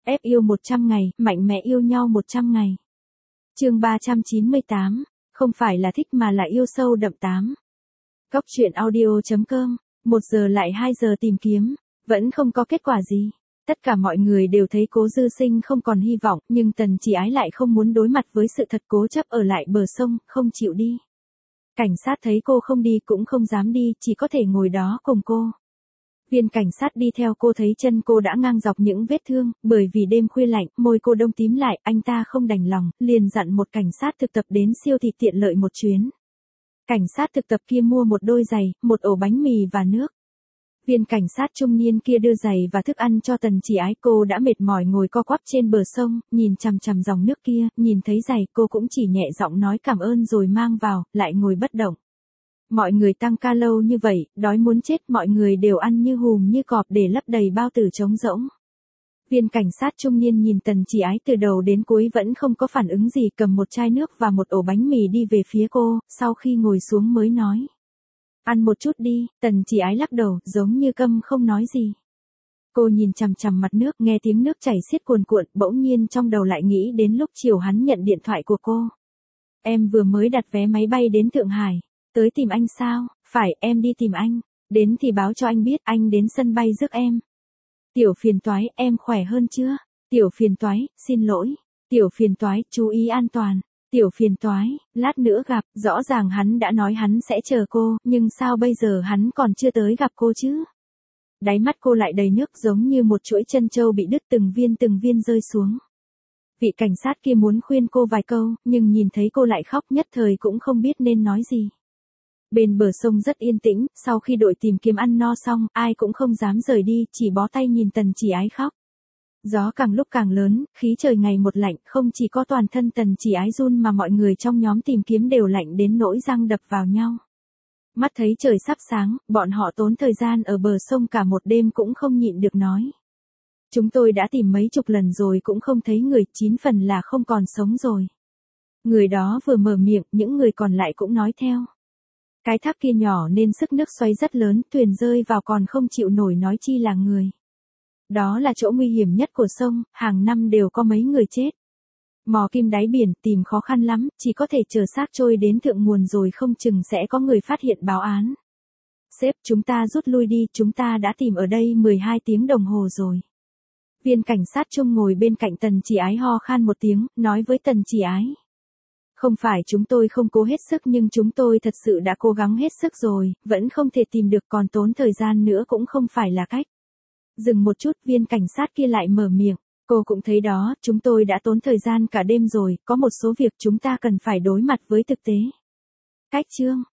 Ép yêu 100 ngày, mạnh mẽ yêu nhau 100 ngày. Chương 398, không phải là thích mà là yêu sâu đậm 8. Góc truyện audio.com, 1 giờ lại 2 giờ tìm kiếm, vẫn không có kết quả gì. Tất cả mọi người đều thấy Cố Dư Sinh không còn hy vọng, nhưng Tần Chỉ Ái lại không muốn đối mặt với sự thật, cố chấp ở lại bờ sông, không chịu đi. Cảnh sát thấy cô không đi cũng không dám đi, chỉ có thể ngồi đó cùng cô. Viên cảnh sát đi theo cô thấy chân cô đã ngang dọc những vết thương, bởi vì đêm khuya lạnh, môi cô đông tím lại, anh ta không đành lòng, liền dặn một cảnh sát thực tập đến siêu thị tiện lợi một chuyến. Cảnh sát thực tập kia mua một đôi giày, một ổ bánh mì và nước. Viên cảnh sát trung niên kia đưa giày và thức ăn cho Tần Chỉ Ái, cô đã mệt mỏi ngồi co quắp trên bờ sông, nhìn chằm chằm dòng nước kia, nhìn thấy giày cô cũng chỉ nhẹ giọng nói cảm ơn rồi mang vào, lại ngồi bất động. Mọi người tăng ca lâu như vậy, đói muốn chết, mọi người đều ăn như hùm như cọp để lấp đầy bao tử trống rỗng. Viên cảnh sát trung niên nhìn Tần Chỉ Ái từ đầu đến cuối vẫn không có phản ứng gì, cầm một chai nước và một ổ bánh mì đi về phía cô, sau khi ngồi xuống mới nói. Ăn một chút đi. Tần Chỉ Ái lắc đầu, giống như câm không nói gì. Cô nhìn chằm chằm mặt nước, nghe tiếng nước chảy xiết cuồn cuộn, bỗng nhiên trong đầu lại nghĩ đến lúc chiều hắn nhận điện thoại của cô. Em vừa mới đặt vé máy bay đến Thượng Hải. Tới tìm anh sao? Phải, em đi tìm anh. Đến thì báo cho anh biết, anh đến sân bay rước em. Tiểu phiền toái, em khỏe hơn chưa? Tiểu phiền toái, xin lỗi. Tiểu phiền toái, chú ý an toàn. Tiểu phiền toái, lát nữa gặp, rõ ràng hắn đã nói hắn sẽ chờ cô, nhưng sao bây giờ hắn còn chưa tới gặp cô chứ? Đáy mắt cô lại đầy nước, giống như một chuỗi trân châu bị đứt từng viên rơi xuống. Vị cảnh sát kia muốn khuyên cô vài câu, nhưng nhìn thấy cô lại khóc, nhất thời cũng không biết nên nói gì. Bên bờ sông rất yên tĩnh, sau khi đội tìm kiếm ăn no xong, ai cũng không dám rời đi, chỉ bó tay nhìn Tần Chỉ Ái khóc. Gió càng lúc càng lớn, khí trời ngày một lạnh, không chỉ có toàn thân Tần Chỉ Ái run mà mọi người trong nhóm tìm kiếm đều lạnh đến nỗi răng đập vào nhau. Mắt thấy trời sắp sáng, bọn họ tốn thời gian ở bờ sông cả một đêm cũng không nhịn được nói. Chúng tôi đã tìm mấy chục lần rồi cũng không thấy người, 9 phần là không còn sống rồi. Người đó vừa mở miệng, những người còn lại cũng nói theo. Cái thác kia nhỏ nên sức nước xoáy rất lớn, thuyền rơi vào còn không chịu nổi nói chi là người. Đó là chỗ nguy hiểm nhất của sông, hàng năm đều có mấy người chết. Mò kim đáy biển tìm khó khăn lắm, chỉ có thể chờ xác trôi đến thượng nguồn rồi không chừng sẽ có người phát hiện báo án. Sếp, chúng ta rút lui đi, chúng ta đã tìm ở đây 12 tiếng đồng hồ rồi. Viên cảnh sát trung ngồi bên cạnh Tần Chỉ Ái ho khan một tiếng, nói với Tần Chỉ Ái. Không phải chúng tôi không cố hết sức nhưng chúng tôi thật sự đã cố gắng hết sức rồi, vẫn không thể tìm được, còn tốn thời gian nữa cũng không phải là cách. Dừng một chút, viên cảnh sát kia lại mở miệng. Cô cũng thấy đó, chúng tôi đã tốn thời gian cả đêm rồi, có một số việc chúng ta cần phải đối mặt với thực tế. Cách chương.